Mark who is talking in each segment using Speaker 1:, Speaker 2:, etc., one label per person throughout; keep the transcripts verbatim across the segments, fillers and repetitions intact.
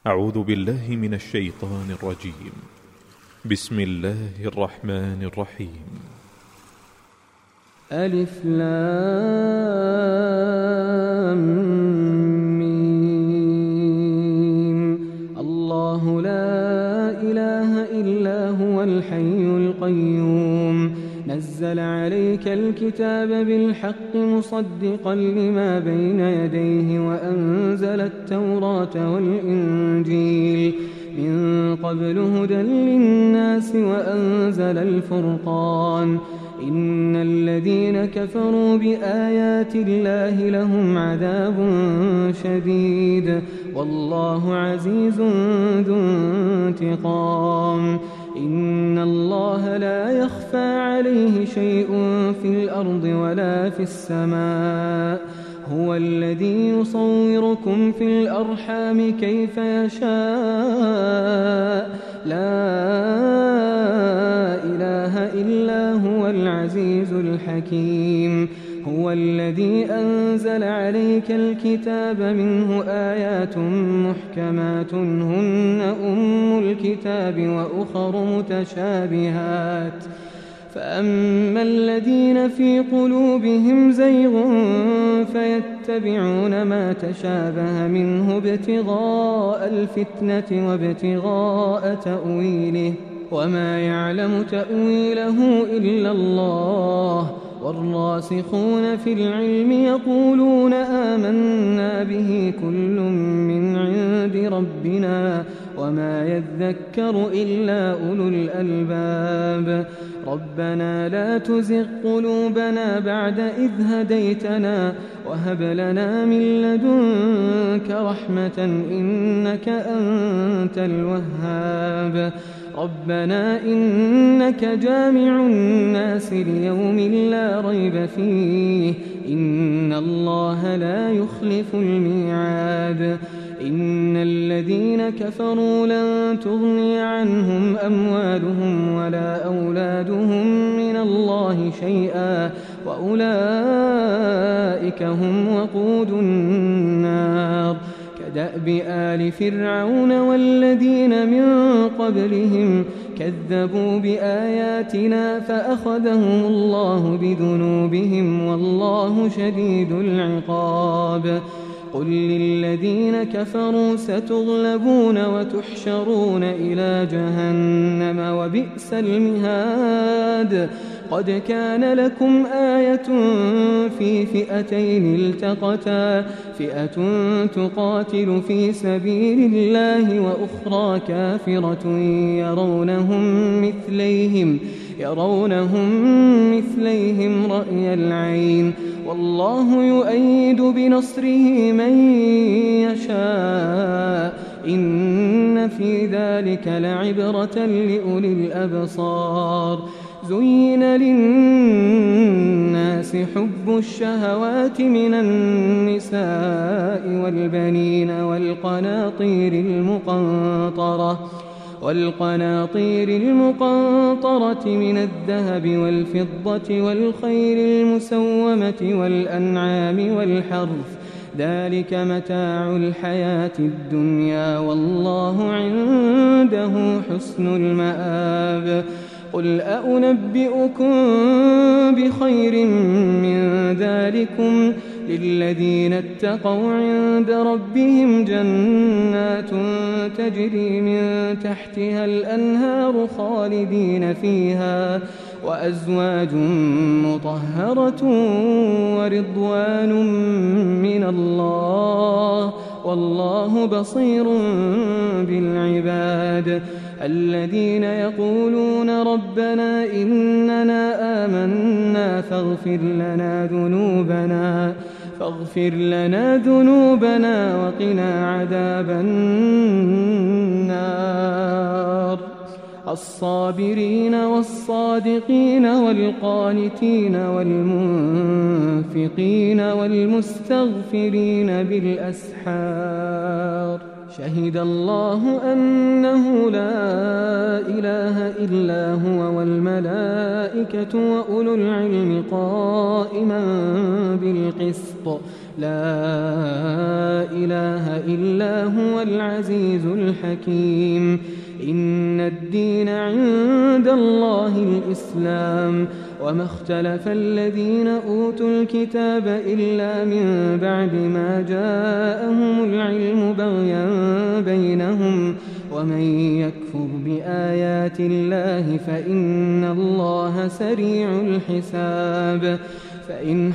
Speaker 1: أعوذ بالله من الشيطان الرجيم. بسم الله الرحمن الرحيم.
Speaker 2: ألف لام ميم. الله لا إله إلا هو الحي القيوم، نزل عليك الكتاب بالحق مصدقا لما بين يديه وأنزل التوراة والإنجيل من قبل هدى للناس وأنزل الفرقان. إن الذين كفروا بآيات الله لهم عذاب شديد والله عزيز ذو انتقام. إن الله لا يخفى عليه شيء في الأرض ولا في السماء، هو الذي يصوركم في الأرحام كيف يشاء، لا إله إلا هو العزيز الحكيم. هو الذي أنزل عليك الكتاب منه آيات محكمات هن أم الكتاب وأخر متشابهات، فأما الذين في قلوبهم زيغ فيتبعون ما تشابه منه ابتغاء الفتنة وابتغاء تأويله، وما يعلم تأويله إلا الله. والراسخون في العلم يقولون آمنا به كل من عند ربنا وما يذكر إلا أولو الألباب. ربنا لا تزغ قلوبنا بعد إذ هديتنا وهب لنا من لدنك رحمة إنك أنت الوهاب. ربنا إنك جامع الناس ليوم لا ريب فيه إن الله لا يخلف الميعاد. إن الذين كفروا لن تغني عنهم أموالهم ولا أولادهم من الله شيئا وأولئك هم وقود النار. كدأب آل فرعون والذين من قبلهم كذبوا بآياتنا فأخذهم الله بذنوبهم والله شديد العقاب. قل للذين كفروا ستغلبون وتحشرون إلى جهنم وبئس المهاد. قد كان لكم آية في فئتين التقتا، فئة تقاتل في سبيل الله وأخرى كافرة يرونهم مثليهم يرونهم مثليهم رأي العين والله يؤيد بنصره من يشاء إن في ذلك لعبرة لأولي الأبصار. زين للناس حب الشهوات من النساء والبنين والقناطير المقنطرة والقناطير المقنطرة من الذهب والفضة والخيل المسومة والأنعام والحرث، ذلك متاع الحياة الدنيا والله عنده حسن المآب. قل أنبئكم بخير من ذلكم للذين اتقوا عند ربهم جنات تجري من تحتها الأنهار خالدين فيها وأزواج مطهرة ورضوان من الله والله بصير بالعباد. الذين يقولون ربنا إننا آمنا فاغفر لنا ذنوبنا فاغفر لنا ذنوبنا وقنا عذاب النار. الصابرين والصادقين والقانتين والمنفقين والمستغفرين بالأسحار. شهد الله أنه لا إله إلا هو والملائكة وأولو العلم قائما بالقسط لا إله إلا هو العزيز الحكيم. إن الدين عند الله الإسلام وما اختلف الذين أوتوا الكتاب إلا من بعد ما جاءهم العلم بغيا بينهم ومن يكفر بآيات الله فإن الله سريع الحساب. فإن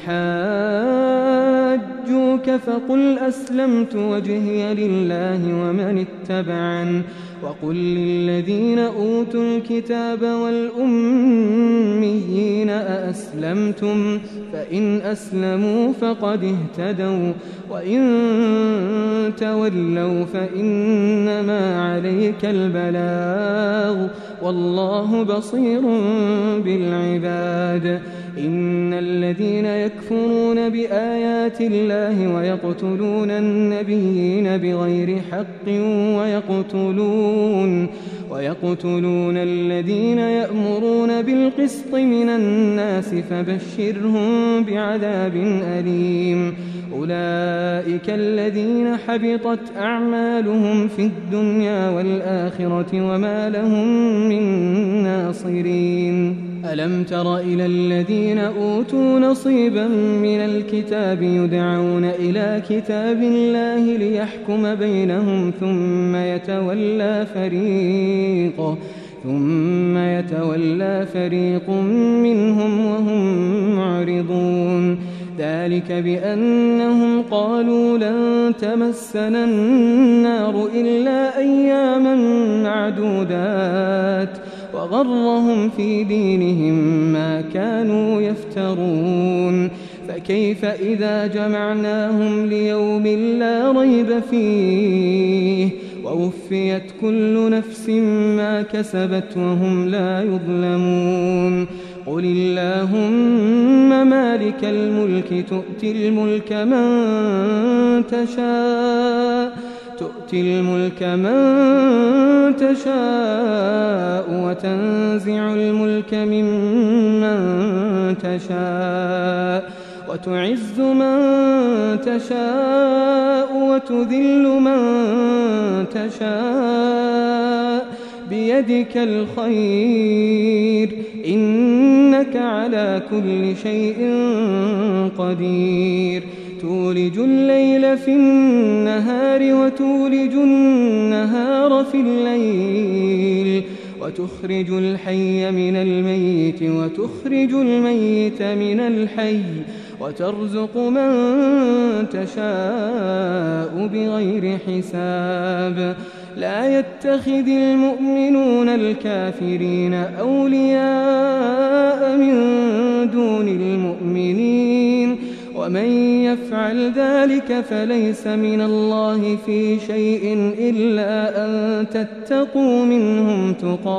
Speaker 2: حاجوك فقل أسلمت وجهي لله ومن اتبعن وقل للذين أوتوا الكتاب والأميين أأسلمتم فإن أسلموا فقد اهتدوا وإن تولوا فإنما عليك البلاغ والله بصير بالعباد. إن الذين يكفرون بآيات الله ويقتلون النبيين بغير حق ويقتلون ويقتلون الذين يأمرون بالقسط من الناس فبشرهم بعذاب أليم. أولئك الذين حبطت أعمالهم في الدنيا والآخرة وما لهم من ناصرين. ألم تر إلى الذين أوتوا نصيبا من الكتاب يدعون إلى كتاب الله ليحكم بينهم ثم يتولى فريق ثم يتولى فريق منهم وهم معرضون. ذلك بأنهم قالوا لن تمسنا النار إلا أياما معدودات وغرهم في دينهم ما كانوا يفترون. فكيف إذا جمعناهم ليوم لا ريب فيه ووفيت كل نفس ما كسبت وهم لا يظلمون. قل اللهم مالك الملك تؤتي الملك من تشاء تؤتي الملك من تشاء وتنزع الملك ممن تشاء وتعز من تشاء وتذل من تشاء بيدك الخير إنك على كل شيء قدير. تولج الليل في النهار وتولج النهار في الليل وتخرج الحي من الميت وتخرج الميت من الحي وترزق من تشاء بغير حساب. لا يتخذ المؤمنون الكافرين أولياء من دون المؤمنين ومن يفعل ذلك فليس من الله في شيء إلا أن تتقوا منهم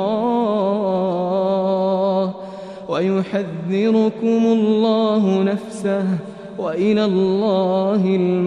Speaker 2: تقاه ويحذركم الله نفسه وإلى الله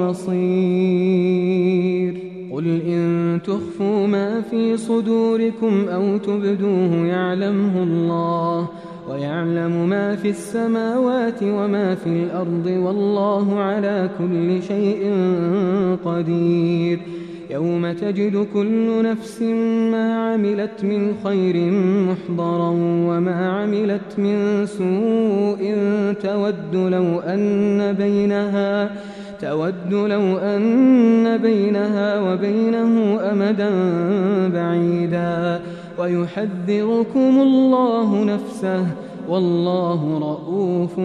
Speaker 2: المصير. قل إن تخفوا ما في صدوركم أو تبدوه يعلمه الله ويعلم ما في السماوات وما في الأرض والله على كل شيء قدير. يوم تجد كل نفس ما عملت من خير محضرا وما عملت من سوء تود لو أن بينها تود لو أن بينها وبينه أمدا بعيدا ويحذركم الله نفسه والله رؤوف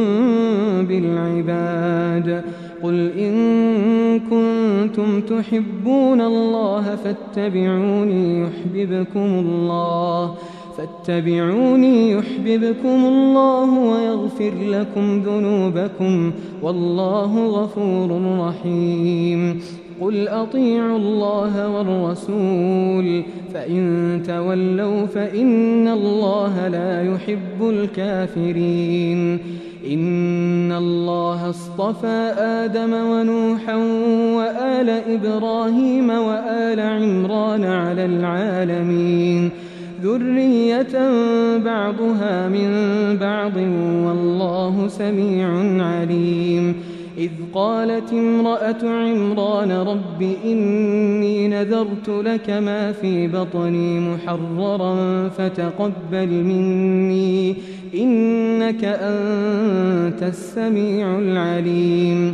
Speaker 2: بالعباد. قل إن كنتم تحبون الله فاتبعوني يحببكم الله فاتبعوني يحببكم الله ويغفر لكم ذنوبكم والله غفور رحيم. قل أطيعوا الله والرسول فإن تولوا فإن الله لا يحب الكافرين. إن الله اصطفى آدم ونوحا وآل إبراهيم وآل عمران على العالمين ذرية بعضها من بعض والله سميع عليم. إذ قالت امرأة عمران رب إني نذرت لك ما في بطني محررا فتقبل مني إنك أنت السميع العليم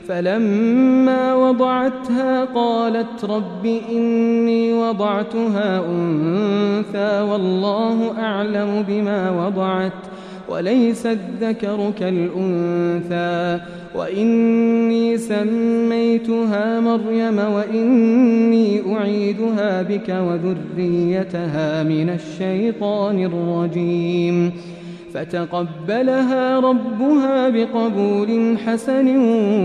Speaker 2: فلما وضعتها قالت رب إني وضعتها أنثى والله أعلم بما وضعت وليس الذكر كالأنثى وإني سميتها مريم وإني أعيدها بك وذريتها من الشيطان الرجيم فتقبلها ربها بقبول حسن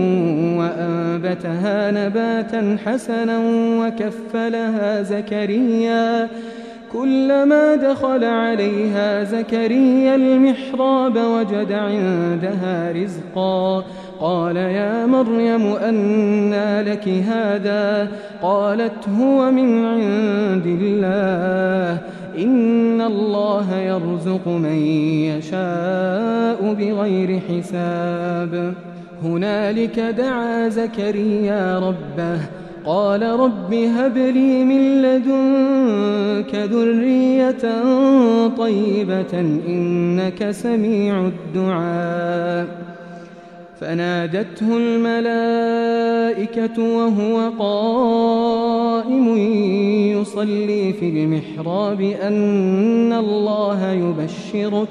Speaker 2: وأنبتها نباتا حسنا وكفلها زكريا كلما دخل عليها زكريا المحراب وجد عندها رزقا قال يا مريم أنى لك هذا قالت هو من عند الله إن الله يرزق من يشاء بغير حساب هنالك دعا زكريا ربه قال رب هب لي من لدنك ذرية طيبة إنك سميع الدعاء فنادته الملائكة وهو قائم يصلي في المحراب أن الله يبشرك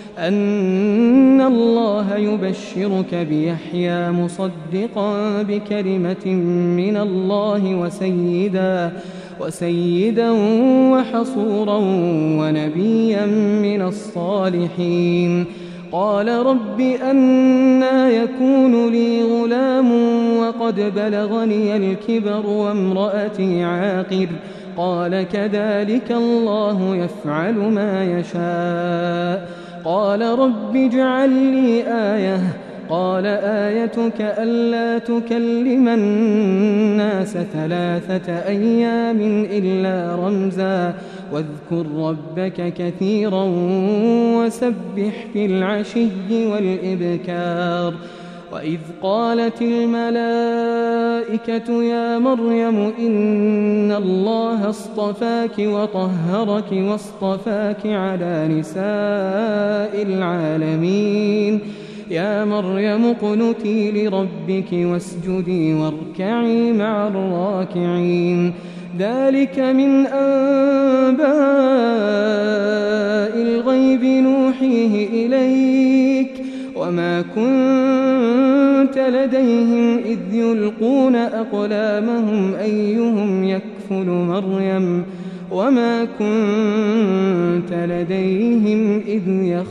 Speaker 2: أن الله يبشرك بيحيى مصدقا بكلمة من الله وسيدا وسيدا وحصورا ونبيا من الصالحين قال رب أنى يكون لي غلام وقد بلغني الكبر وامرأتي عاقر قال كذلك الله يفعل ما يشاء قال رب اجعل لي آية قال آيتك ألا تكلم الناس ثلاثة أيام إلا رمزا واذكر ربك كثيرا وسبح في العشي والإبكار وإذ قالت الملائكة يا مريم إن الله اصطفاك وطهرك واصطفاك على نساء العالمين يا مريم اقنتي لربك واسجدي واركعي مع الراكعين ذلك من أنباء الغيب نوحيه إليك وما كنت لديهم إذ يلقون أقلامهم أيهم يكفل مريم وما كنت لديهم إذ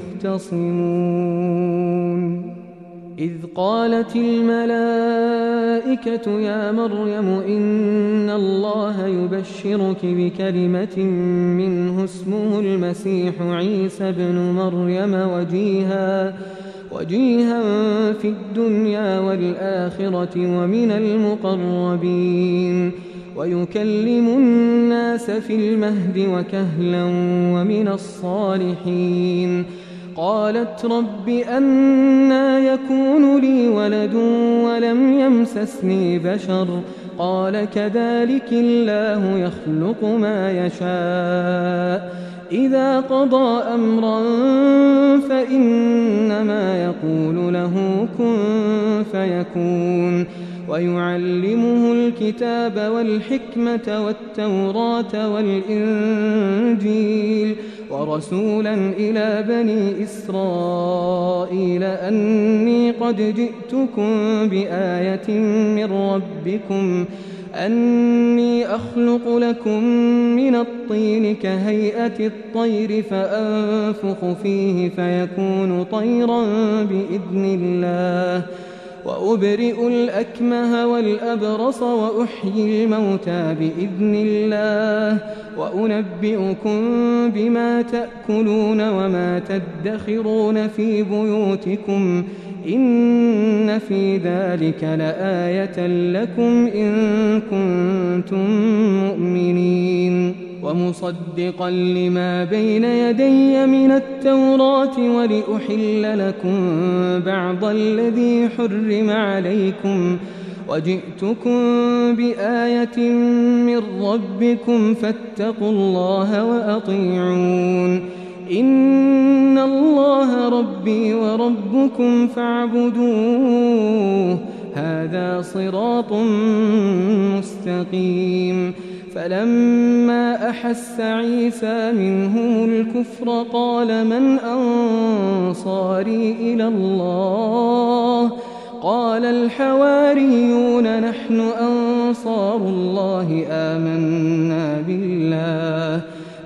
Speaker 2: يختصمون إذ قالت الملائكة يا مريم إن الله يبشرك بكلمة منه اسمه المسيح عيسى بن مريم وجيها وجيها في الدنيا والآخرة ومن المقربين ويكلم الناس في المهد وكهلا ومن الصالحين قالت رب أنى يكون لي ولد ولم يمسسني بشر قال كذلك الله يخلق ما يشاء إذا قضى أمرا فإنما يقول له كن فيكون ويعلمه الكتاب والحكمة والتوراة والإنجيل ورسولا إلى بني إسرائيل أني قد جئتكم بآية من ربكم أني أخلق لكم من الطين كهيئة الطير فأنفخ فيه فيكون طيرا بإذن الله وأبرئ الأكمه والأبرص وأحيي الموتى بإذن الله وأنبئكم بما تأكلون وما تدخرون في بيوتكم إن في ذلك لآية لكم إن كنتم مؤمنين ومصدقا لما بين يدي من التوراة ولأحل لكم بعض الذي حرم عليكم وجئتكم بآية من ربكم فاتقوا الله وأطيعون إن الله ربي وربكم فاعبدوه هذا صراط مستقيم. فلما أحس عيسى منهم الكفر قال من أنصاري إلى الله قال الحواريون نحن أنصار الله آمنا بالله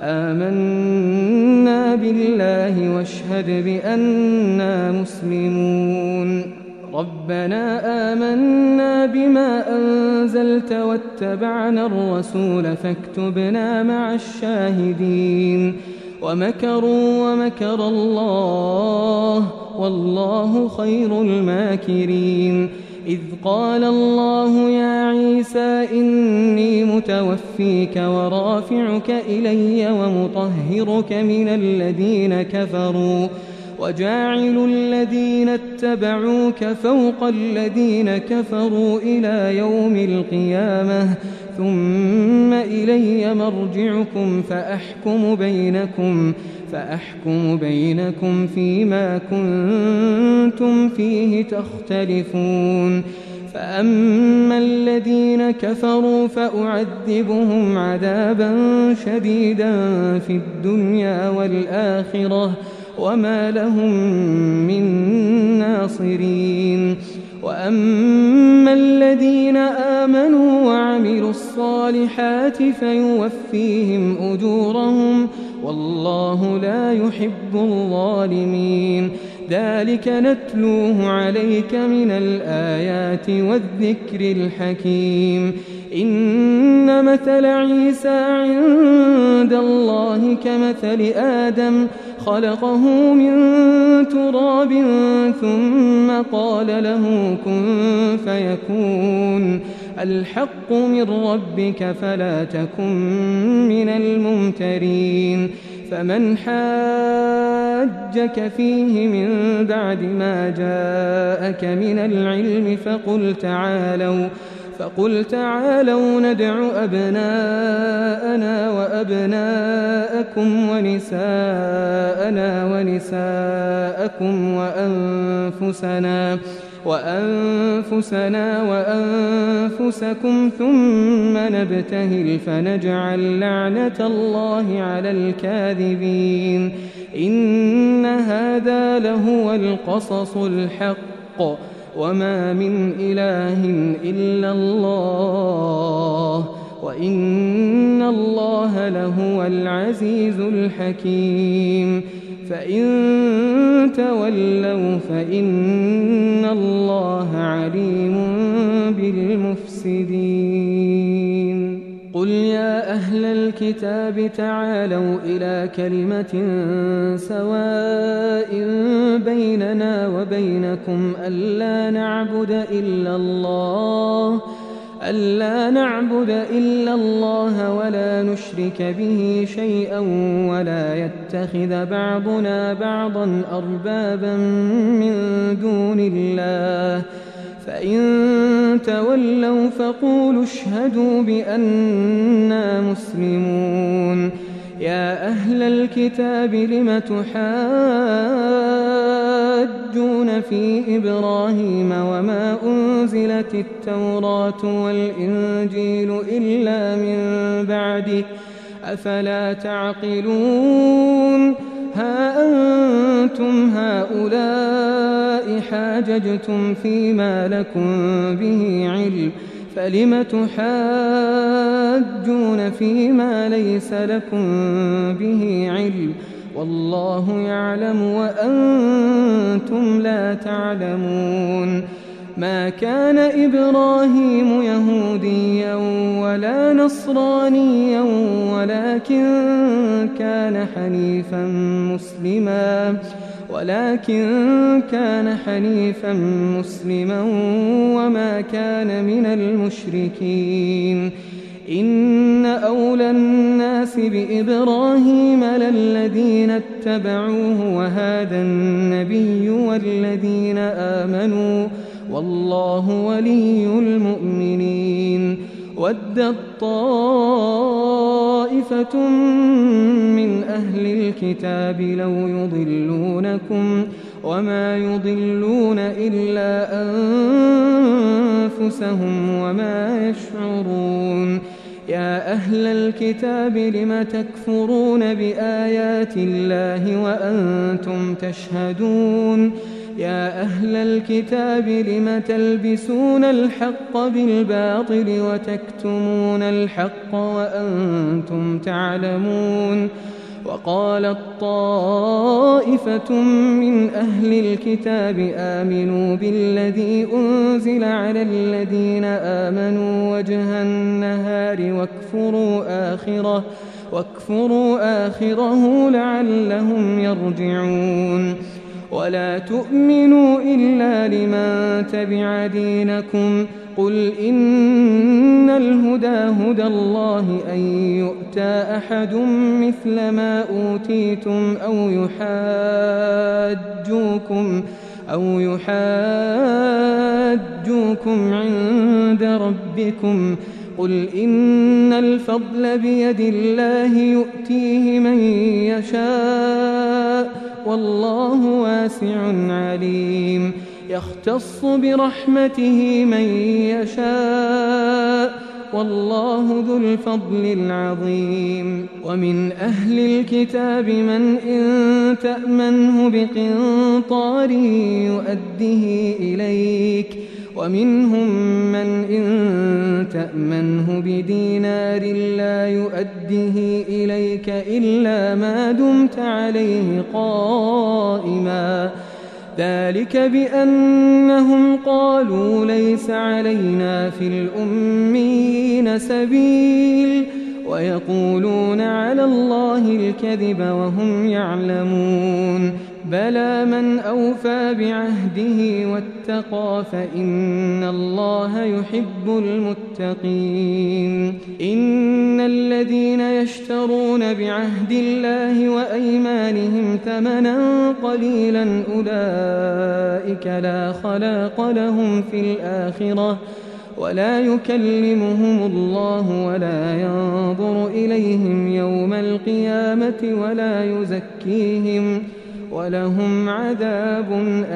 Speaker 2: آمنا بالله واشهد بأننا مسلمون. ربنا آمنا بما أنزلت واتبعنا الرسول فاكتبنا مع الشاهدين. ومكروا ومكر الله والله خير الماكرين. إذ قال الله يا عيسى إني متوفيك ورافعك إلي ومطهرك من الذين كفروا وجاعل الذين اتبعوك فوق الذين كفروا إلى يوم القيامة ثم إلي مرجعكم فأحكم بينكم فأحكم بينكم فيما كنتم فيه تختلفون. فأما الذين كفروا فأعذبهم عذابا شديدا في الدنيا والآخرة وما لهم من ناصرين. وأما الذين آمنوا وعملوا الصالحات فيوفيهم أجورهم والله لا يحب الظالمين. ذلك نتلوه عليك من الآيات والذكر الحكيم. إن مثل عيسى عند الله كمثل آدم خلقه من تراب ثم قال له كن فيكون. الحق من ربك فلا تكن من الممترين. فمن حاجك فيه من بعد ما جاءك من العلم فقل تعالوا فقل تعالوا ندع أبناءنا وأبناءكم ونساءنا ونساءكم وأنفسنا وأنفسنا وأنفسكم ثم نبتهل فنجعل لعنة الله على الكاذبين. إن هذا لهو القصص الحق وما من إله إلا الله وإن الله لهو العزيز الحكيم. فإن تولوا فإن الله عليم بالمفسدين. قل يا أهل الكتاب تعالوا إلى كلمة سواء بيننا وبينكم ألا نعبد إلا الله ألا نعبد إلا الله ولا نشرك به شيئا ولا يتخذ بعضنا بعضا أربابا من دون الله. فإن تولوا فقولوا اشهدوا بأننا مسلمون. يا أهل الكتاب لم تحاجون في إبراهيم وما أنزلت التوراة والإنجيل إلا من بعده أفلا تعقلون. ها أنتم هؤلاء حاججتم فيما لكم به علم فلم تحاجون فيما ليس لكم به علم والله يعلم وأنتم لا تعلمون. ما كان إبراهيم يهوديا ولا نصرانيا ولكن كان حنيفا مسلما ولكن كان حنيفا مسلما وما كان من المشركين. إن أولى الناس بإبراهيم للذين اتبعوه وهذا النبي والذين آمنوا والله ولي المؤمنين. ودت طائفة من أهل الكتاب لو يضلونكم وما يضلون إلا أنفسهم وما يشعرون. يا أهل الكتاب لم تكفرون بآيات الله وأنتم تشهدون. يا أهل الكتاب لم تلبسون الحق بالباطل وتكتمون الحق وأنتم تعلمون. وقالت طائفة من أهل الكتاب آمنوا بالذي أنزل على الذين آمنوا وجه النهار واكفروا آخره, واكفروا آخره لعلهم يرجعون. ولا تؤمنوا إلا لمن تبع دينكم. قل إن الهدى هدى الله أن يؤتى أحد مثل ما أوتيتم أو يحاجوكم أو يحاجوكم عند ربكم. قل إن الفضل بيد الله يؤتيه من يشاء والله واسع عليم. يختص برحمته من يشاء والله ذو الفضل العظيم. ومن أهل الكتاب من إن تأمنه بقنطار يؤده إليك ومنهم من إن تأمنه بدينار لا يؤده إليك إلا ما دمت عليه قائما. ذلك بأنهم قالوا ليس علينا في الأميين سبيل ويقولون على الله الكذب وهم يعلمون. بلى من أوفى بعهده واتقى فإن الله يحب المتقين. إن الذين يشترون بعهد الله وأيمانهم ثمنا قليلا أولئك لا خلاق لهم في الآخرة ولا يكلمهم الله ولا ينظر إليهم يوم القيامة ولا يزكيهم ولهم عذاب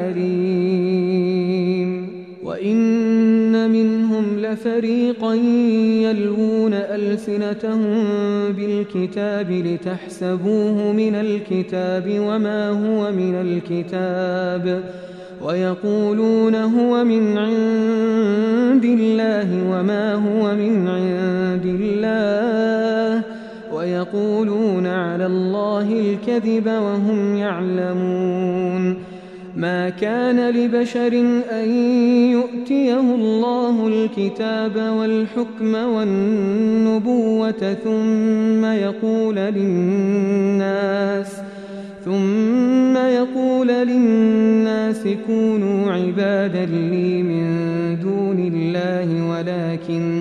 Speaker 2: أليم. وإن منهم لفريقا يلوون ألسنتهم بالكتاب لتحسبوه من الكتاب وما هو من الكتاب ويقولون هو من عند الله وما هو من عند الله ويقولون على الله الكذب وهم يعلمون. ما كان لبشر أن يؤتيه الله الكتاب والحكم والنبوة ثم يقول للناس ثم يقول للناس كونوا عبادا لي من دون الله ولكن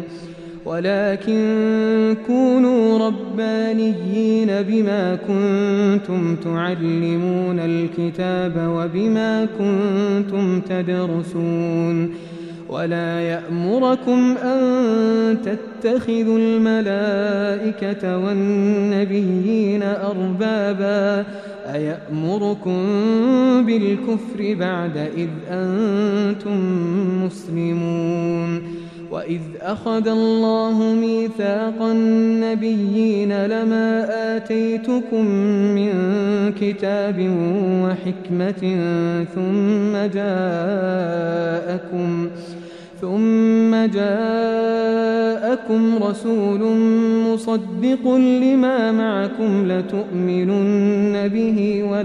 Speaker 2: ولكن كونوا ربانيين بما كنتم تعلمون الكتاب وبما كنتم تدرسون. ولا يأمركم أن تتخذوا الملائكة والنبيين أربابا أيأمركم بالكفر بعد إذ أنتم مسلمون. وإذ أخذ الله ميثاق النبيين لما آتيتكم من كتاب وحكمة ثم جاءكم ثم جاءكم رسول مصدق لما معكم لتؤمنن به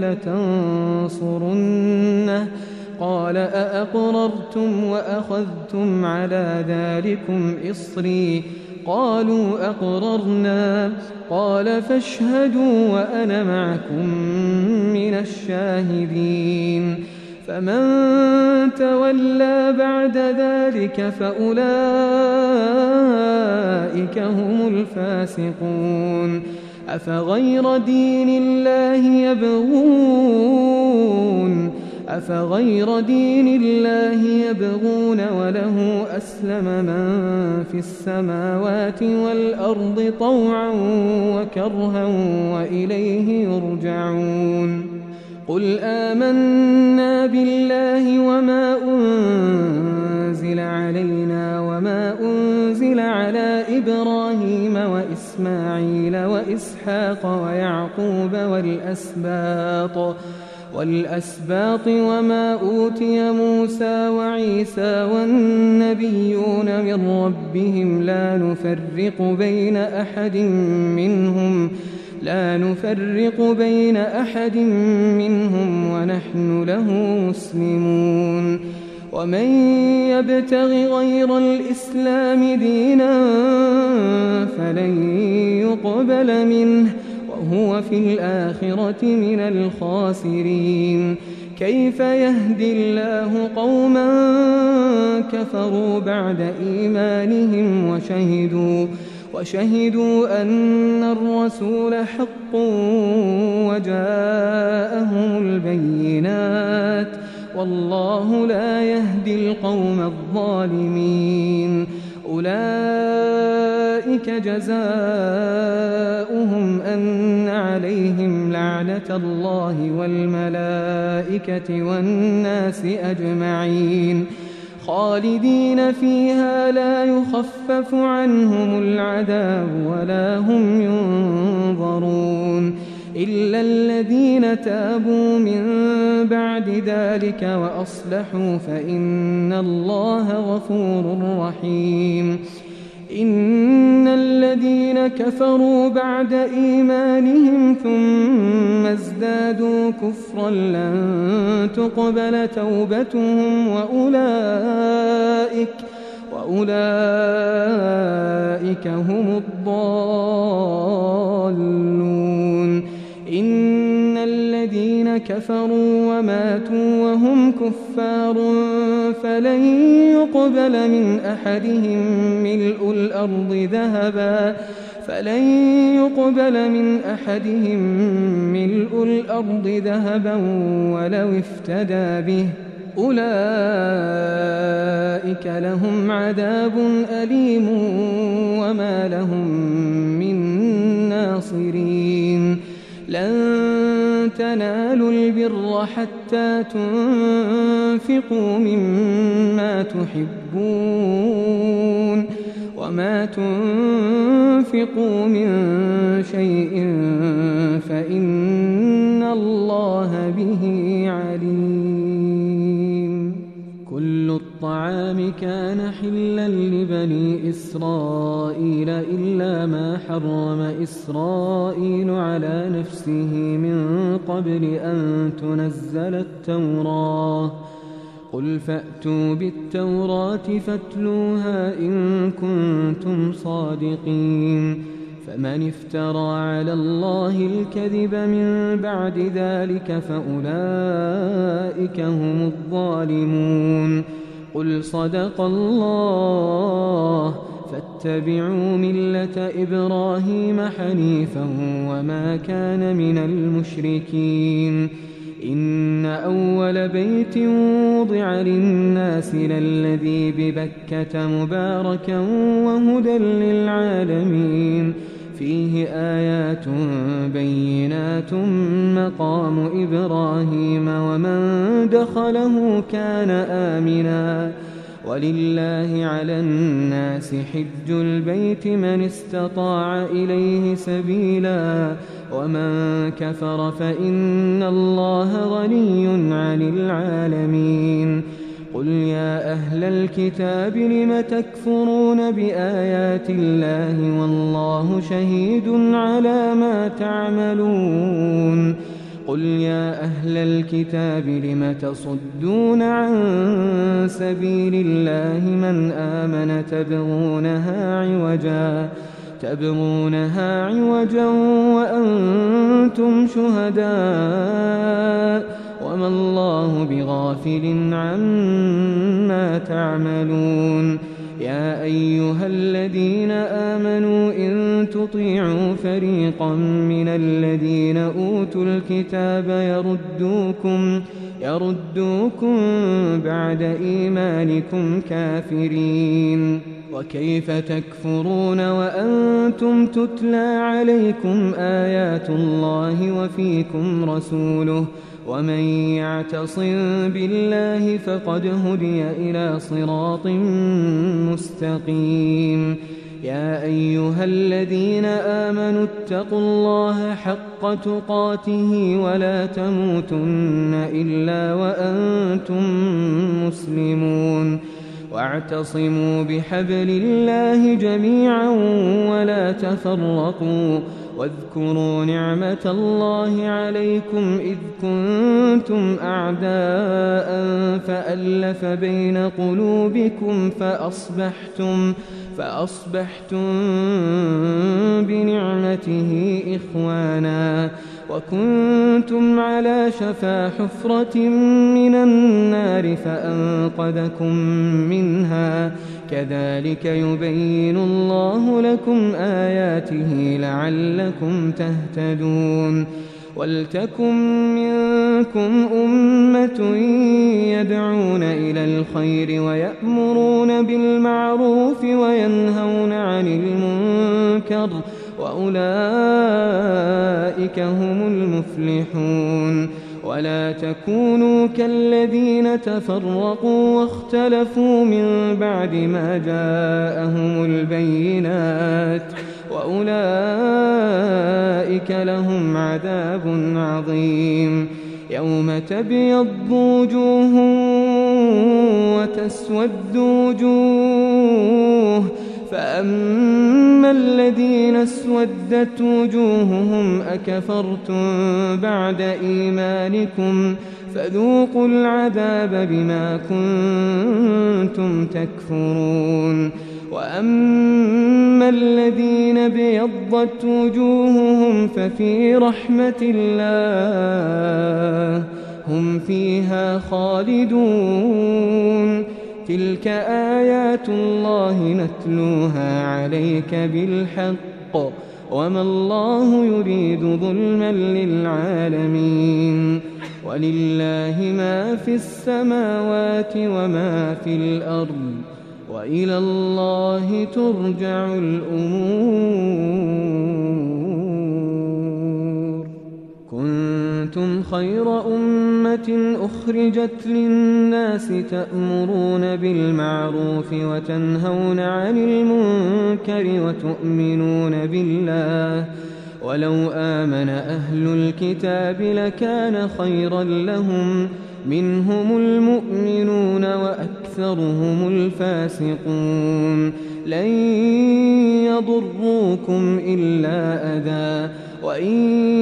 Speaker 2: ولتنصرنه قال أأقررتم وأخذتم على ذلكم إصري قالوا أقررنا قال فاشهدوا وأنا معكم من الشاهدين فمن تولى بعد ذلك فأولئك هم الفاسقون أفغير دين الله يبغون أفغير دين الله يبغون وله أسلم من في السماوات والأرض طوعا وكرها وإليه يرجعون قل آمنا بالله وما أنزل علينا وما أنزل على إبراهيم وإسماعيل وإسحاق ويعقوب والأسباط والأسباط وما أوتي موسى وعيسى والنبيون من ربهم لا نفرق بين أحد منهم لا نفرق بين أحد منهم ونحن له مسلمون ومن يبتغ غير الإسلام دينا فلن يقبل منه وهو في الآخرة من الخاسرين كيف يهدي الله قوما كفروا بعد إيمانهم وشهدوا وشهدوا أن الرسول حق وجاءهم البينات والله لا يهدي القوم الظالمين أولئك جزاؤهم أن عليهم لعنة الله والملائكة والناس أجمعين خالدين فيها لا يخفف عنهم العذاب ولا هم ينظرون إلا الذين تابوا من بعد ذلك وأصلحوا فإن الله غفور رحيم إن الذين كفروا بعد إيمانهم ثم ازدادوا كفرا لن تقبل توبتهم وأولئك وأولئك هم الضالون إن الذين كفروا وماتوا وهم كفار فلن يقبل من أحدهم ملء الأرض ذهبا فلن يقبل من أحدهم ملء الأرض ذهبا ولو افتدى به أولئك لهم عذاب أليم وما لهم من ناصرين لن تنالوا البر حتى تنفقوا مما تحبون وما تنفقوا من شيء فإن الله به عليم كل الطعام كان حلا لبني إسرائيل إلا ما حرم إسرائيل على نفسه من قبل أن تنزل التوراة قل فأتوا بالتوراة فاتلوها إن كنتم صادقين فمن افترى على الله الكذب من بعد ذلك فأولئك هم الظالمون قل صدق الله فاتبعوا ملة إبراهيم حنيفا وما كان من المشركين إن أول بيت وضع للناس للذي ببكة مباركا وهدى للعالمين فيه آيات بينات مقام إبراهيم ومن دخله كان آمنا ولله على الناس حج البيت من استطاع إليه سبيلا ومن كفر فإن الله غني عن العالمين قل يا أهل الكتاب لم تكفرون بآيات الله والله شهيد على ما تعملون قل يا أهل الكتاب لم تصدون عن سبيل الله من آمن تبغونها عوجا تبغونها عوجا وأنتم شهداء وما الله بغافل عما تعملون. يا أيها الذين آمنوا إن تطيعوا فريقا من الذين أوتوا الكتاب يردوكم يردوكم بعد إيمانكم كافرين. وكيف تكفرون وأنتم تتلى عليكم آيات الله وفيكم رسوله ومن يعتصم بالله فقد هدي إلى صراط مستقيم. يا أيها الذين آمنوا اتقوا الله حق تقاته ولا تموتن إلا وأنتم مسلمون. واعتصموا بحبل الله جميعا ولا تفرقوا واذكروا نعمة الله عليكم إذ كنتم أعداء فألف بين قلوبكم فأصبحتم فأصبحتم بنعمته إخوانا وكنتم على شفا حفرة من النار فأنقذكم منها كذلك يبين الله لكم آياته لعلكم تهتدون. ولتكن منكم أمة يدعون إلى الخير ويأمرون بالمعروف وينهون عن المنكر وأولئك هم المفلحون. ولا تكونوا كالذين تفرقوا واختلفوا من بعد ما جاءهم البينات وأولئك لهم عذاب عظيم. يوم تبيض وجوه وتسود وجوه فأما الذين اسودت وجوههم أكفرتم بعد إيمانكم فذوقوا العذاب بما كنتم تكفرون. وأما الذين بيضت وجوههم ففي رحمة الله هم فيها خالدون. تلك آيات الله نتلوها عليك بالحق وما الله يريد ظلما للعالمين. ولله ما في السماوات وما في الأرض وإلى الله ترجع الأمور. كنتم خير أمة أخرجت للناس تأمرون بالمعروف وتنهون عن المنكر وتؤمنون بالله ولو آمن أهل الكتاب لكان خيرا لهم منهم المؤمنون وأكثرهم الفاسقون. لن يضروكم إلا أذى وإن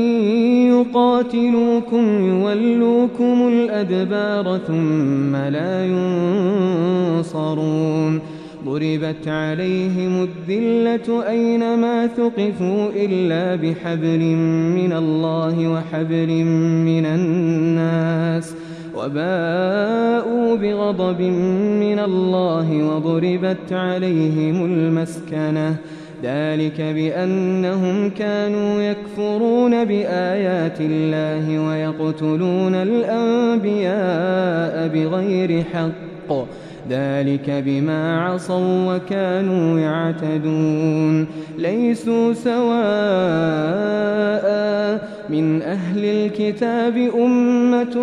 Speaker 2: يقاتلوكم يولوكم الأدبار ثم لا ينصرون. ضربت عليهم الذلة أينما ثقفوا إلا بحبل من الله وحبل من الناس وباءوا بغضب من الله وضربت عليهم المسكنة ذلك بأنهم كانوا يكفرون بآيات الله ويقتلون الأنبياء بغير حق ذلك بما عصوا وكانوا يعتدون. ليسوا سواء من أهل الكتاب أمة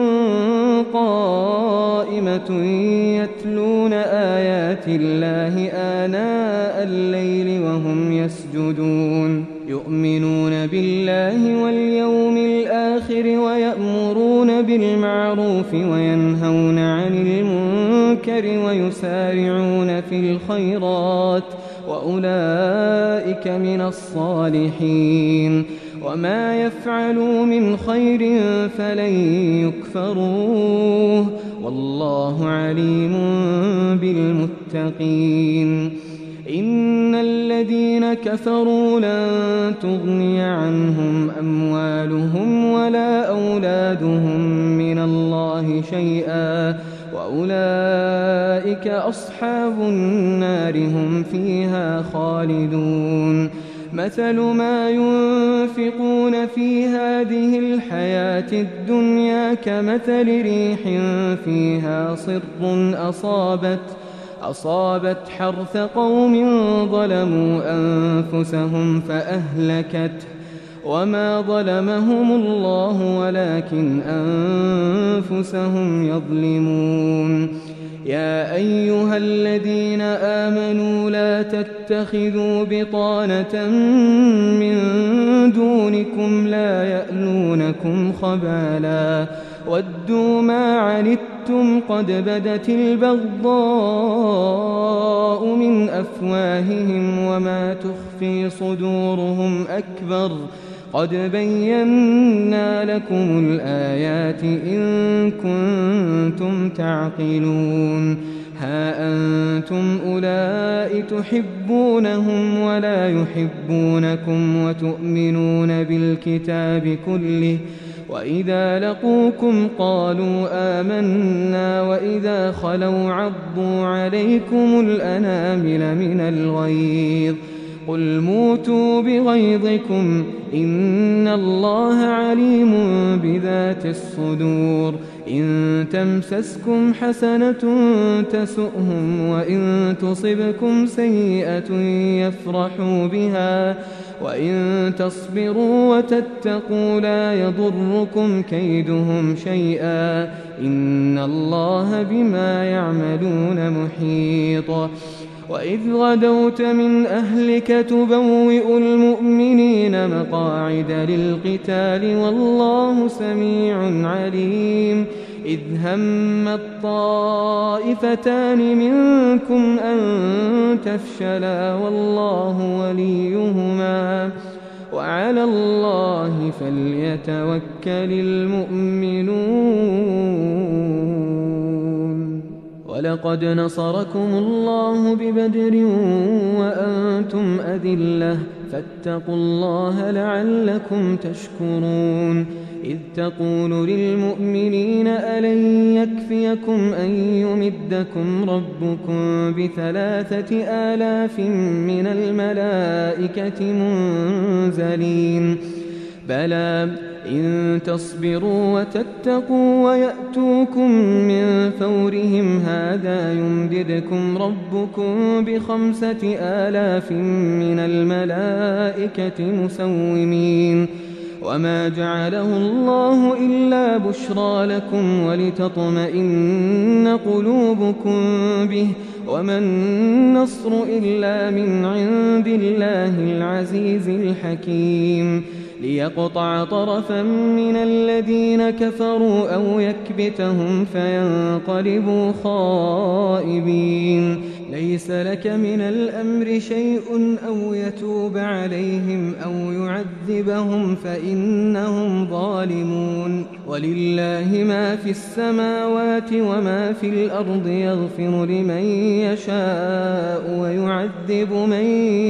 Speaker 2: قائمة يتلون آيات الله آناء الليل وهم يسجدون يؤمنون بالله واليوم الآخر ويأمرون بالمعروف وينهون عن المنكر ويسارعون في الخيرات وأولئك من الصالحين. وما يفعلوا من خير فلن يكفروه والله عليم بالمتقين. إن الذين كفروا لن تغني عنهم أموالهم ولا أولادهم من الله شيئا وأولئك أصحاب النار هم فيها خالدون مثل ما ينفقون في هذه الحياة الدنيا كمثل ريح فيها صر أصابت أصابت حرث قوم ظلموا أنفسهم فأهلكته وما ظلمهم الله ولكن أنفسهم يظلمون يا أيها الذين آمنوا لا تتخذوا بطانة من دونكم لا يألونكم خبالا ودوا ما عنتم قد بدت البغضاء من أفواههم وما تخفي صدورهم أكبر قد بينا لكم الآيات إن كنتم تعقلون ها أنتم أولئك تحبونهم ولا يحبونكم وتؤمنون بالكتاب كله وإذا لقوكم قالوا آمنا وإذا خلوا عضوا عليكم الأنامل من الغيظ قل موتوا بغيظكم إن الله عليم بذات الصدور إن تمسسكم حسنة تسؤهم وإن تصبكم سيئة يفرحوا بها وإن تصبروا وتتقوا لا يضركم كيدهم شيئا إن الله بما يعملون محيط وإذ غدوت من أهلك تبوئ المؤمنين مقاعد للقتال والله سميع عليم إذ هم الطائفتان منكم أن تفشلا والله وليهما وعلى الله فليتوكل المؤمنون ولقد نصركم الله ببدر وأنتم أذلة فاتقوا الله لعلكم تشكرون إذ تقول للمؤمنين ألن يكفيكم أن يمدكم ربكم بثلاثة آلاف من الملائكة منزلين بلى إن تصبروا وتتقوا ويأتوكم من فورهم هذا يمددكم ربكم بخمسة آلاف من الملائكة مسومين وما جعله الله إلا بشرى لكم ولتطمئن قلوبكم به وما النصر إلا من عند الله العزيز الحكيم ليقطع طرفا من الذين كفروا أو يكبتهم فينقلبوا خائبين ليس لك من الأمر شيء أو يتوب عليهم أو يعذبهم فإنهم ظالمون ولله ما في السماوات وما في الأرض يغفر لمن يشاء ويعذب من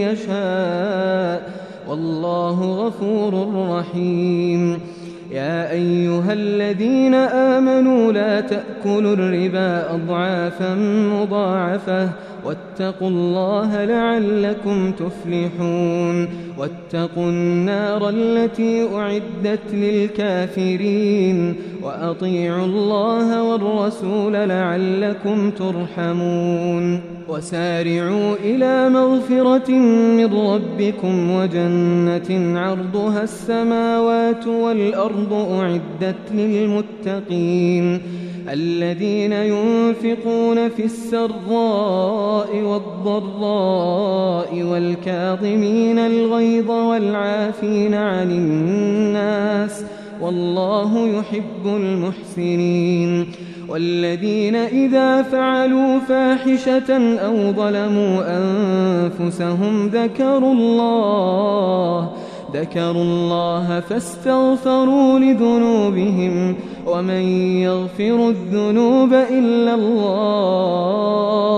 Speaker 2: يشاء والله غفور رحيم يا أيها الذين آمنوا لا تأكلوا الربا أضعافا مضاعفة واتقوا الله لعلكم تفلحون واتقوا النار التي أعدت للكافرين وأطيعوا الله والرسول لعلكم ترحمون وسارعوا إلى مغفرة من ربكم وجنة عرضها السماوات والأرض أعدت للمتقين الذين ينفقون في السراء والضراء والكاظمين الغيظ والعافين عن الناس والله يحب المحسنين والذين إذا فعلوا فاحشة أو ظلموا أنفسهم ذكروا الله ذكروا الله فاستغفروا لذنوبهم ومن يغفر الذنوب إلا الله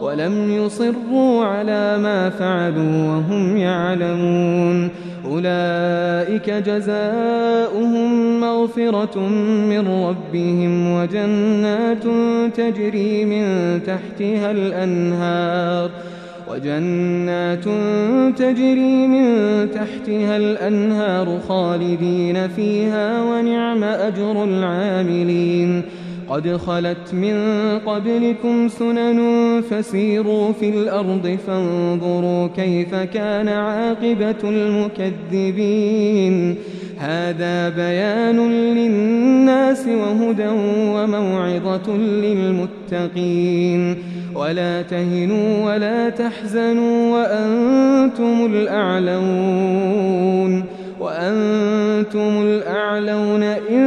Speaker 2: ولم يصروا على ما فعلوا وهم يعلمون أولئك جزاؤهم مغفرة من ربهم وجنات تجري من تحتها الأنهار وجنات تجري من تحتها الأنهار خالدين فيها ونعم أجر العاملين قد خلت من قبلكم سنن فسيروا في الأرض فانظروا كيف كان عاقبة المكذبين هذا بيان للناس وهدى وموعظة للمتقين ولا تهنوا ولا تحزنوا وأنتم الأعلون وأنتم الأعلون إن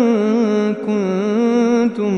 Speaker 2: كنتم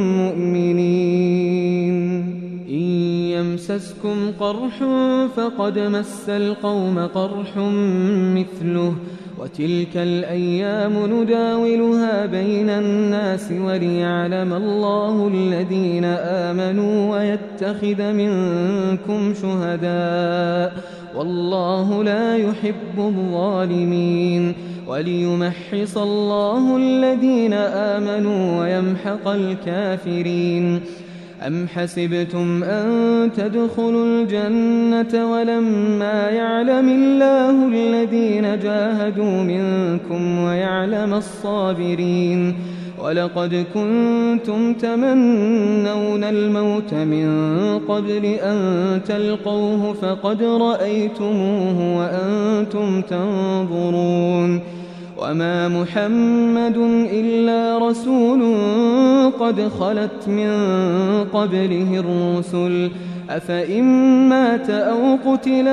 Speaker 2: مؤمنين إن يمسسكم قرح فقد مس القوم قرح مثله وتلك الأيام نداولها بين الناس وليعلم الله الذين آمنوا ويتخذ منكم شهداء والله لا يحب الظالمين وليمحص الله الذين آمنوا ويمحق الكافرين أم حسبتم أن تدخلوا الجنة ولما يعلم الله الذين جاهدوا منكم ويعلم الصابرين ولقد كنتم تمنون الموت من قبل أن تلقوه فقد رأيتموه وأنتم تنظرون وما محمد إلا رسول قد خلت من قبله الرسل أفإن مات أو قتلا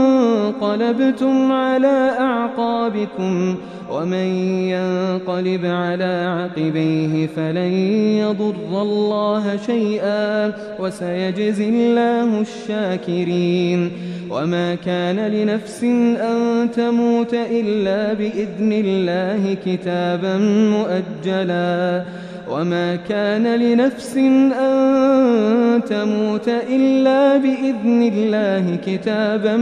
Speaker 2: انقلبتم على أعقابكم ومن ينقلب على عقبيه فلن يضر الله شيئا وسيجزي الله الشاكرين وما كان لنفس أن تموت إلا بإذن الله كتابا مؤجلا وما كان لنفس أن تموت إلا بإذن الله كتابا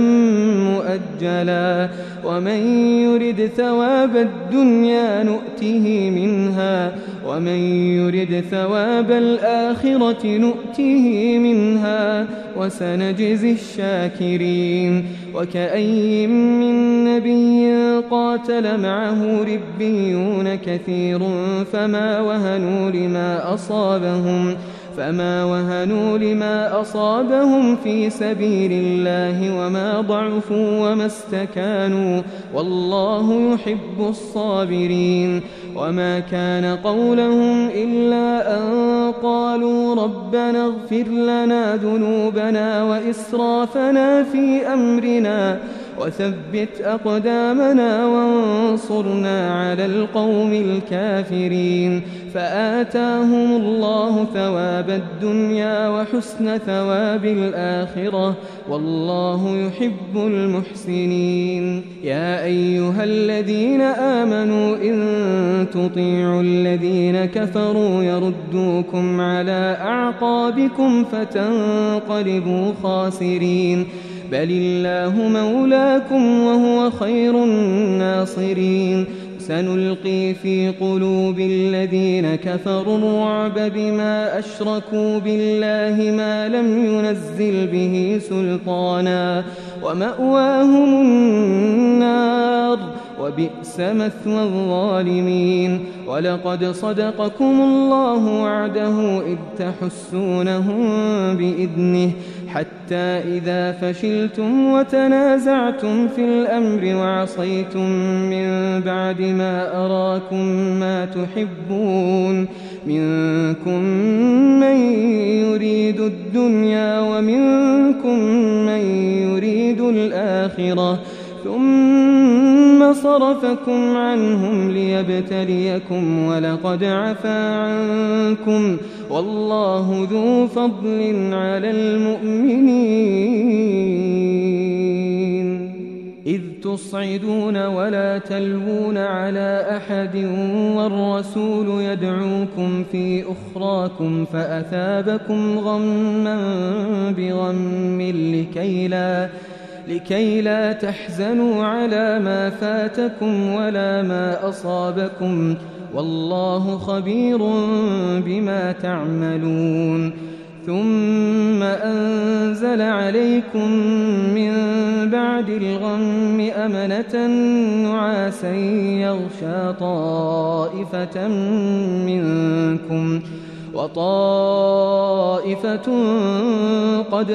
Speaker 2: مؤجلا ومن يرد ثواب الدنيا نؤته منها ومن يرد ثواب الآخرة نؤته منها وسنجزي الشاكرين وكأي من نبي قاتل معه ربيون كثير فما وهنوا لما أصابهم فما وهنوا لما أصابهم في سبيل الله وما ضعفوا وما استكانوا والله يحب الصابرين وما كان قولهم إلا أن قالوا ربنا اغفر لنا ذنوبنا وإسرافنا في أمرنا وثبت أقدامنا وانصرنا على القوم الكافرين فآتاهم الله ثواب الدنيا وحسن ثواب الآخرة والله يحب المحسنين يا أيها الذين آمنوا إن تطيعوا الذين كفروا يردوكم على أعقابكم فتنقلبوا خاسرين بل الله مولاكم وهو خير الناصرين سنلقي في قلوب الذين كفروا الرعب بما أشركوا بالله ما لم ينزل به سلطانا ومأواهم النار وبئس مثوى الظالمين ولقد صدقكم الله وعده إذ تحسونهم بإذنه حتى إذا فشلتم وتنازعتم في الأمر وعصيتم من بعد ما أراكم ما تحبون منكم من يريد الدنيا ومنكم من يريد الآخرة ثم صرفكم عنهم ليبتليكم ولقد عفا عنكم والله ذو فضل على المؤمنين إذ تصعدون ولا تلوون على أحد والرسول يدعوكم في أخراكم فأثابكم غما بغم لكي لا, لكي لا تحزنوا على ما فاتكم ولا ما أصابكم والله خبير بما تعملون. ثم أنزل عليكم من بعد الغم أمنة نعاسا يغشى طائفة منكم وطائفة قد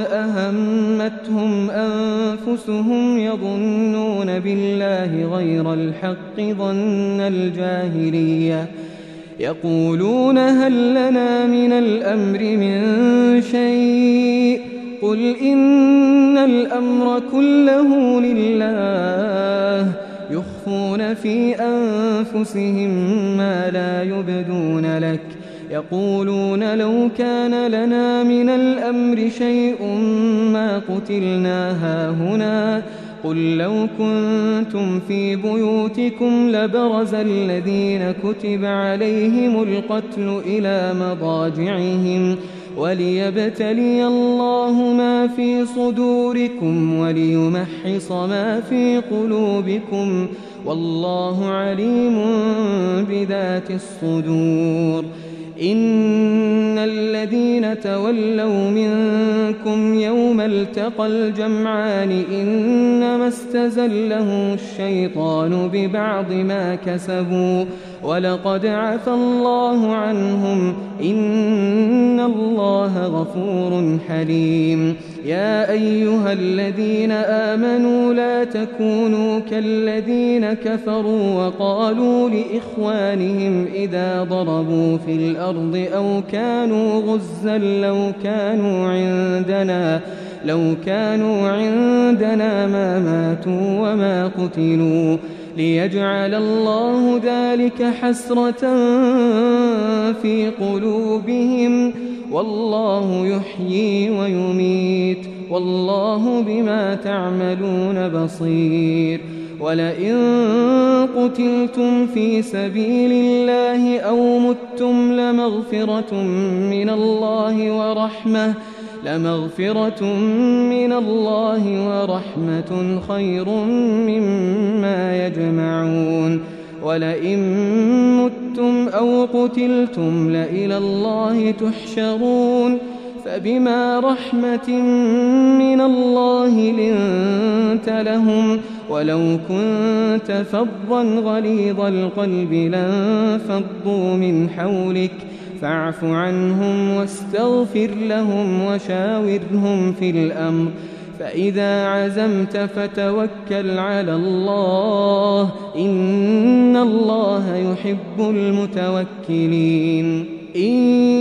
Speaker 2: أهمتهم أنفسهم يظنون بالله غير الحق ظن الجاهلية يقولون هل لنا من الأمر من شيء قل إن الأمر كله لله يخفون في أنفسهم ما لا يبدون لك يقولون لو كان لنا من الأمر شيء ما قتلنا هاهنا قل لو كنتم في بيوتكم لبرز الذين كتب عليهم القتل إلى مضاجعهم وليبتلي الله ما في صدوركم وليمحص ما في قلوبكم والله عليم بذات الصدور. إن الذين تولوا منكم يوم التقى الجمعان إنما استزلهم الشيطان ببعض ما كسبوا ولقد عفى الله عنهم إن الله غفور حليم. يا أيها الذين آمنوا لا تكونوا كالذين كفروا وقالوا لإخوانهم إذا ضربوا في الأرض أو كانوا غزا لو كانوا عندنا لو كانوا عندنا ما ماتوا وما قتلوا ليجعل الله ذلك حسرة في قلوبهم والله يحيي ويميت والله بما تعملون بصير. ولئن قتلتم في سبيل الله أو متم لمغفرة من الله ورحمة لمغفرة من الله ورحمة خير مما يجمعون. ولئن متم أو قتلتم لإلى الله تحشرون فبما رحمة من الله لنت لهم ولو كنت فظا غليظ القلب لانفضوا من حولك فاعف عنهم واستغفر لهم وشاورهم في الأمر فإذا عزمت فتوكل على الله إن الله يحب المتوكلين. إن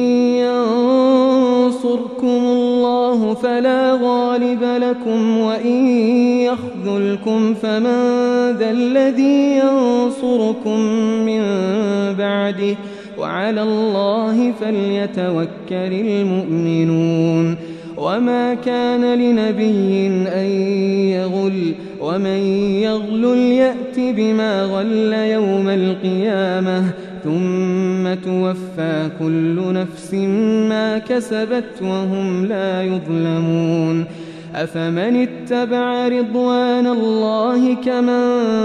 Speaker 2: ينصركم الله فلا غالب لكم وإن يخذلكم فمن ذا الذي ينصركم من بعده وعلى الله فليتوكل المؤمنون. وما كان لنبي أن يغل ومن يغل يأت بما غل يوم القيامة ثم توفى كل نفس ما كسبت وهم لا يظلمون. أفمن اتبع رضوان الله كمن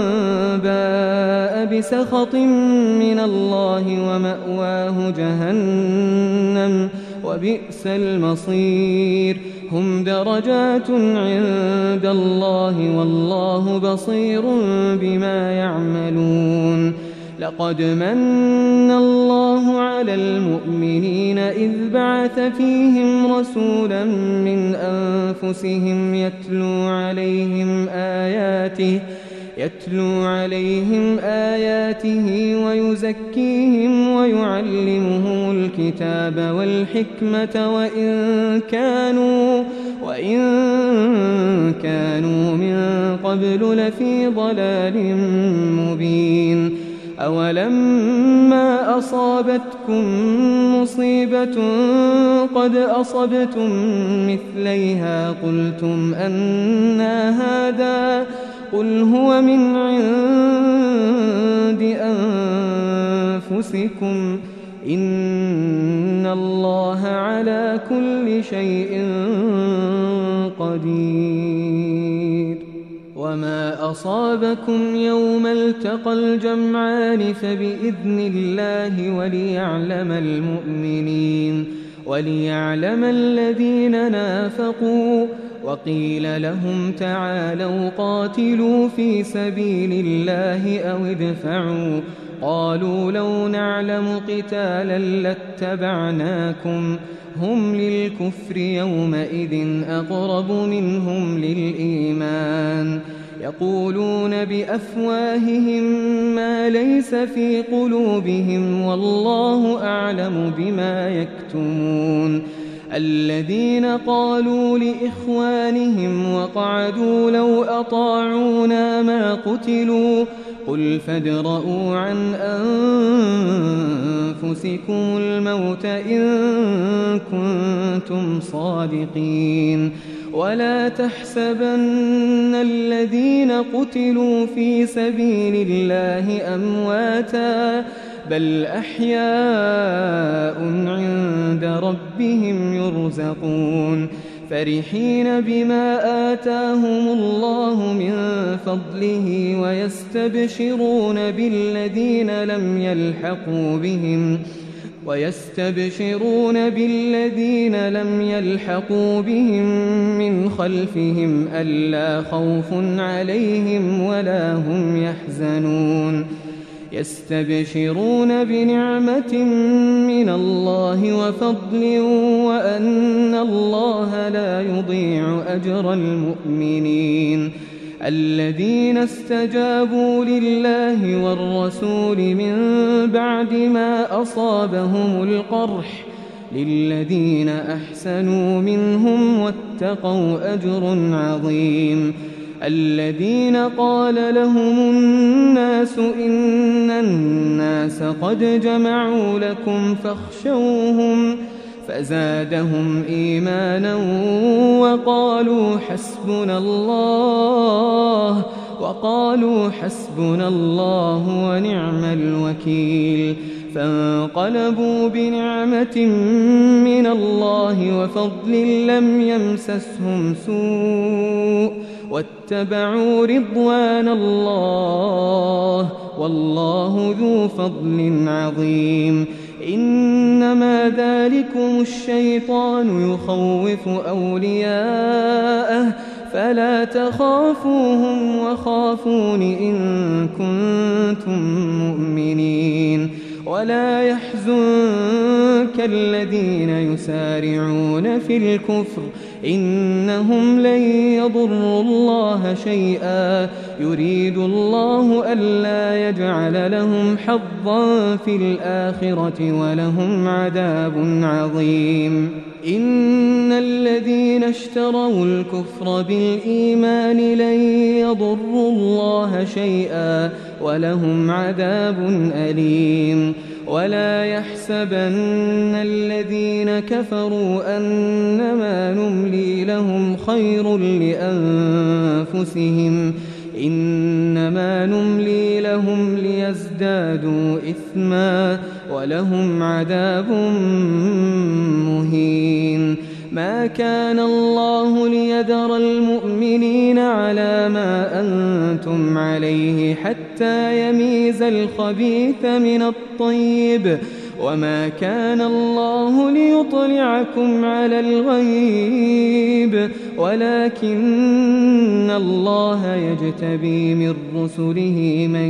Speaker 2: باء بسخط من الله ومأواه جهنم وبئس المصير. هم درجات عند الله والله بصير بما يعملون. لقد من الله على المؤمنين إذ بعث فيهم رسولا من أنفسهم يتلو عليهم آياته يتلو عليهم آياته ويزكيهم ويعلمهم الكتاب والحكمة وإن كانوا وإن كانوا من قبل لفي ضلال مبين. أولما أصابتكم مصيبة قد أصبتم مثليها قلتم أنى هذا قل هو من عند أنفسكم إن الله على كل شيء قدير. وما أصابكم يوم التقى الجمعان فبإذن الله وليعلم المؤمنين وليعلم الذين نافقوا. وقيل لهم تعالوا قاتلوا في سبيل الله أو ادفعوا قالوا لو نعلم قتالا لاتبعناكم هم للكفر يومئذ أقرب منهم للإيمان يقولون بأفواههم ما ليس في قلوبهم والله أعلم بما يكتمون. الذين قالوا لإخوانهم وقعدوا لو أطاعونا ما قتلوا قل فادرءوا عن أنفسكم الموت إن كنتم صادقين. ولا تحسبن الذين قتلوا في سبيل الله أمواتا بل أحياء عند ربهم يرزقون فرحين بما آتاهم الله من فضله ويستبشرون بالذين لم يلحقوا بهم ويستبشرون بالذين لم يلحقوا بهم من خلفهم ألا خوف عليهم ولا هم يحزنون. يستبشرون بنعمة من الله وفضل وأن الله لا يضيع أجر المؤمنين. الذين استجابوا لله والرسول من بعد ما أصابهم القرح للذين أحسنوا منهم واتقوا أجر عظيم. الذين قال لهم الناس إن الناس قد جمعوا لكم فاخشوهم فزادهم إيمانا وقالوا حسبنا الله وقالوا حسبنا الله ونعم الوكيل. فانقلبوا بنعمة من الله وفضل لم يمسسهم سوء واتبعوا رضوان الله والله ذو فضل عظيم. إنما ذلكم الشيطان يخوف أولياءه فلا تخافوهم وخافون إن كنتم مؤمنين. ولا يحزنك الذين يسارعون في الكفر إنهم لن يضروا الله شيئا يريد الله ألا يجعل لهم حظا في الآخرة ولهم عذاب عظيم. إن الذين اشتروا الكفر بالإيمان لن يضروا الله شيئا ولهم عذاب أليم. ولا يحسبن الذين كفروا أنما نملي لهم خير لأنفسهم إنما نملي لهم ليزدادوا إثما ولهم عذاب مهين. ما كان الله ليذر المؤمنين على ما أنتم عليه حتى يميز الخبيث من الطيب وما كان الله ليطلعكم على الغيب ولكن الله يجتبي من رسله من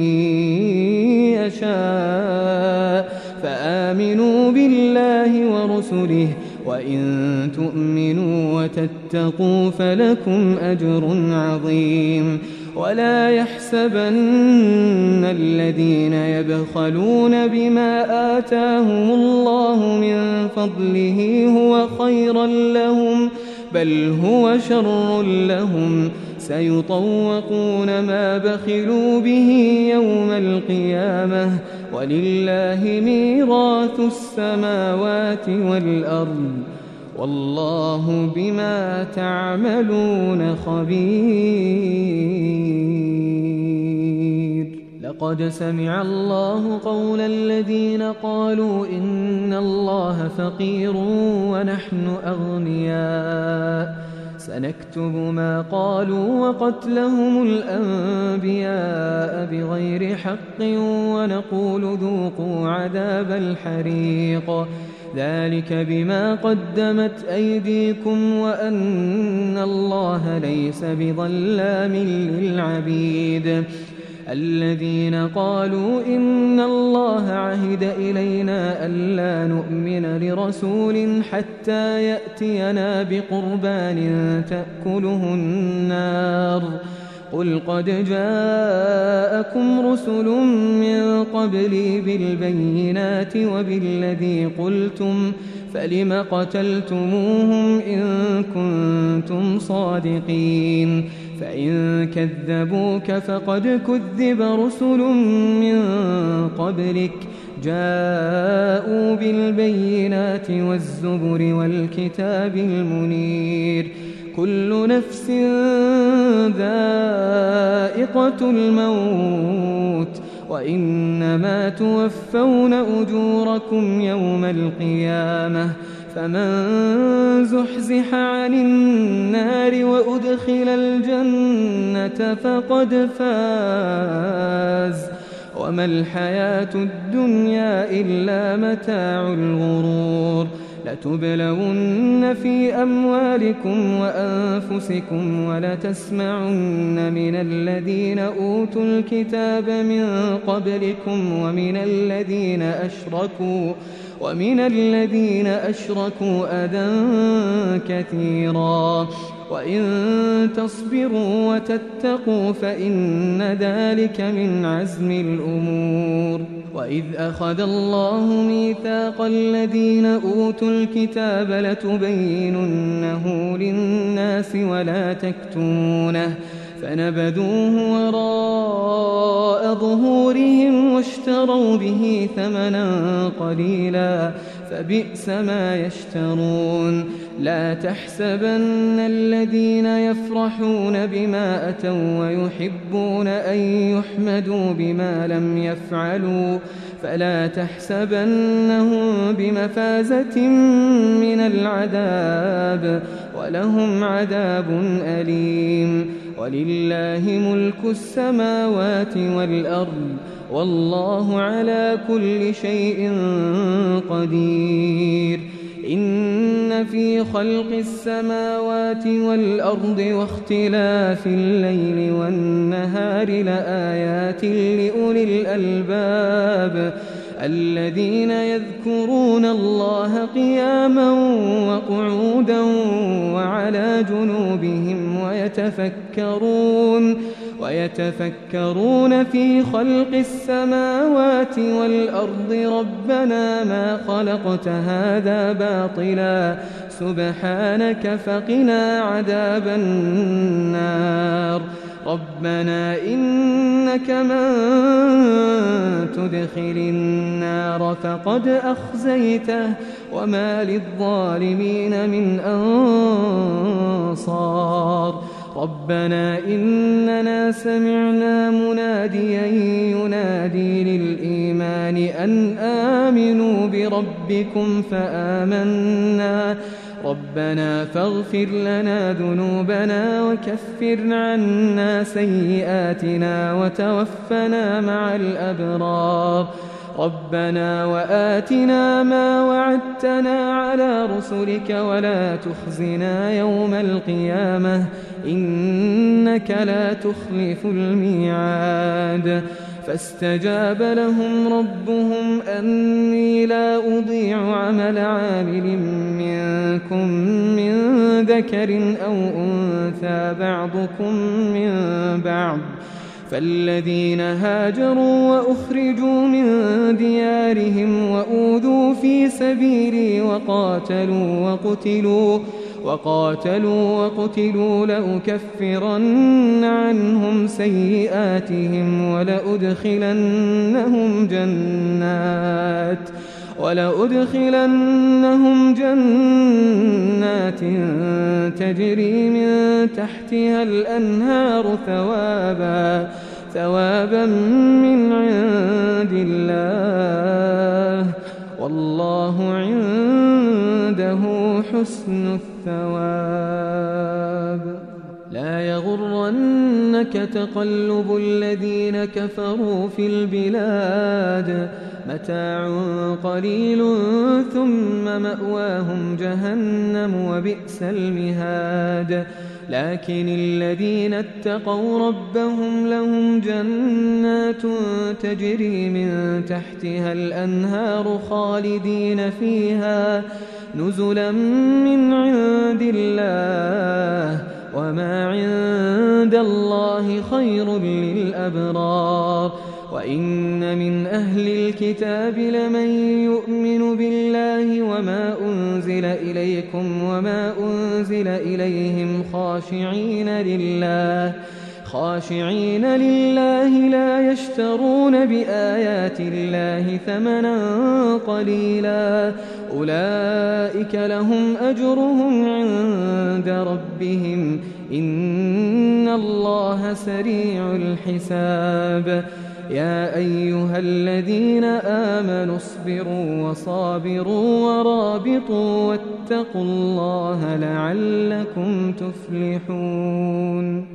Speaker 2: يشاء فآمنوا بالله ورسله وإن تؤمنوا وتتقوا فلكم أجر عظيم. ولا يحسبن الذين يبخلون بما آتاهم الله من فضله هو خيرا لهم بل هو شر لهم سيطوقون ما بخلوا به يوم القيامة ولله ميراث السماوات والأرض والله بما تعملون خبير. قد سمع الله قول الذين قالوا إن الله فقير ونحن أغنياء سنكتب ما قالوا وقتلهم الأنبياء بغير حق ونقول ذوقوا عذاب الحريق ذلك بما قدمت أيديكم وأن الله ليس بظلام للعبيد الذين قالوا إن الله عهد إلينا ألا نؤمن لرسول حتى يأتينا بقربان تأكله النار قل قد جاءكم رسل من قبلي بالبينات وبالذي قلتم فلم قتلتموهم إن كنتم صادقين فإن كذبوك فقد كذب رسل من قبلك جاءوا بالبينات والزبر والكتاب المنير كل نفس ذائقة الموت وإنما توفون أجوركم يوم القيامة فمن زحزح عن النار وأدخل الجنة فقد فاز وما الحياة الدنيا إلا متاع الغرور لتبلون في أموالكم وأنفسكم ولتسمعن من الذين أوتوا الكتاب من قبلكم ومن الذين أشركوا ومن الذين أشركوا أذى كثيرا وإن تصبروا وتتقوا فإن ذلك من عزم الأمور وإذ أخذ الله ميثاق الذين أوتوا الكتاب لتبيننه للناس ولا تكتمونه فنبذوه وراء ظهورهم واشتروا به ثمنا قليلا فبئس ما يشترون لا تحسبن الذين يفرحون بما أتوا ويحبون أن يحمدوا بما لم يفعلوا فلا تحسبنهم بمفازة من العذاب ولهم عذاب أليم ولله ملك السماوات والأرض والله على كل شيء قدير إن في خلق السماوات والأرض واختلاف الليل والنهار لآيات لأولي الألباب الذين يذكرون الله قياما وقعودا وعلى جنوبهم ويتفكرون ويتفكرون في خلق السماوات والأرض ربنا ما خلقت هذا باطلا سبحانك فقنا عذاب النار ربنا إنك من تدخل النار فقد أخزيته وما للظالمين من أنصار ربنا إننا سمعنا مناديا ينادي للإيمان أن آمنوا بربكم فآمنا ربنا فاغفر لنا ذنوبنا وكفر عنا سيئاتنا وتوفنا مع الأبرار ربنا وآتنا ما وعدتنا على رسلك ولا تخزنا يوم القيامة إنك لا تخلف الميعاد فاستجاب لهم ربهم أني لا أضيع عمل عامل منكم من ذكر أو أنثى بعضكم من بعض فالذين هاجروا وأخرجوا من ديارهم وأوذوا في سبيلي وقاتلوا وقتلوا وقاتلوا وقتلوا لأكفرن عنهم سيئاتهم ولأدخلنهم جنات ولأدخلنهم جنات تجري من تحتها الأنهار ثوابا ثوابا من عند الله والله عنده حسن الثواب. لا يغرنك تقلب الذين كفروا في البلاد متاع قليل ثم مأواهم جهنم وبئس المهاد. لكن الذين اتقوا ربهم لهم جنات تجري من تحتها الأنهار خالدين فيها نزلا من عند الله وما عند الله خير للأبرار. وإن من أهل الكتاب لمن يؤمن بالله وما أنزل إليكم وما أنزل إليهم خاشعين لله خاشعين لله لا يشترون بآيات الله ثمنا قليلا أولئك لهم أجرهم عند ربهم إن الله سريع الحساب. يا أيها الذين آمنوا اصبروا وصابروا ورابطوا واتقوا الله لعلكم تفلحون.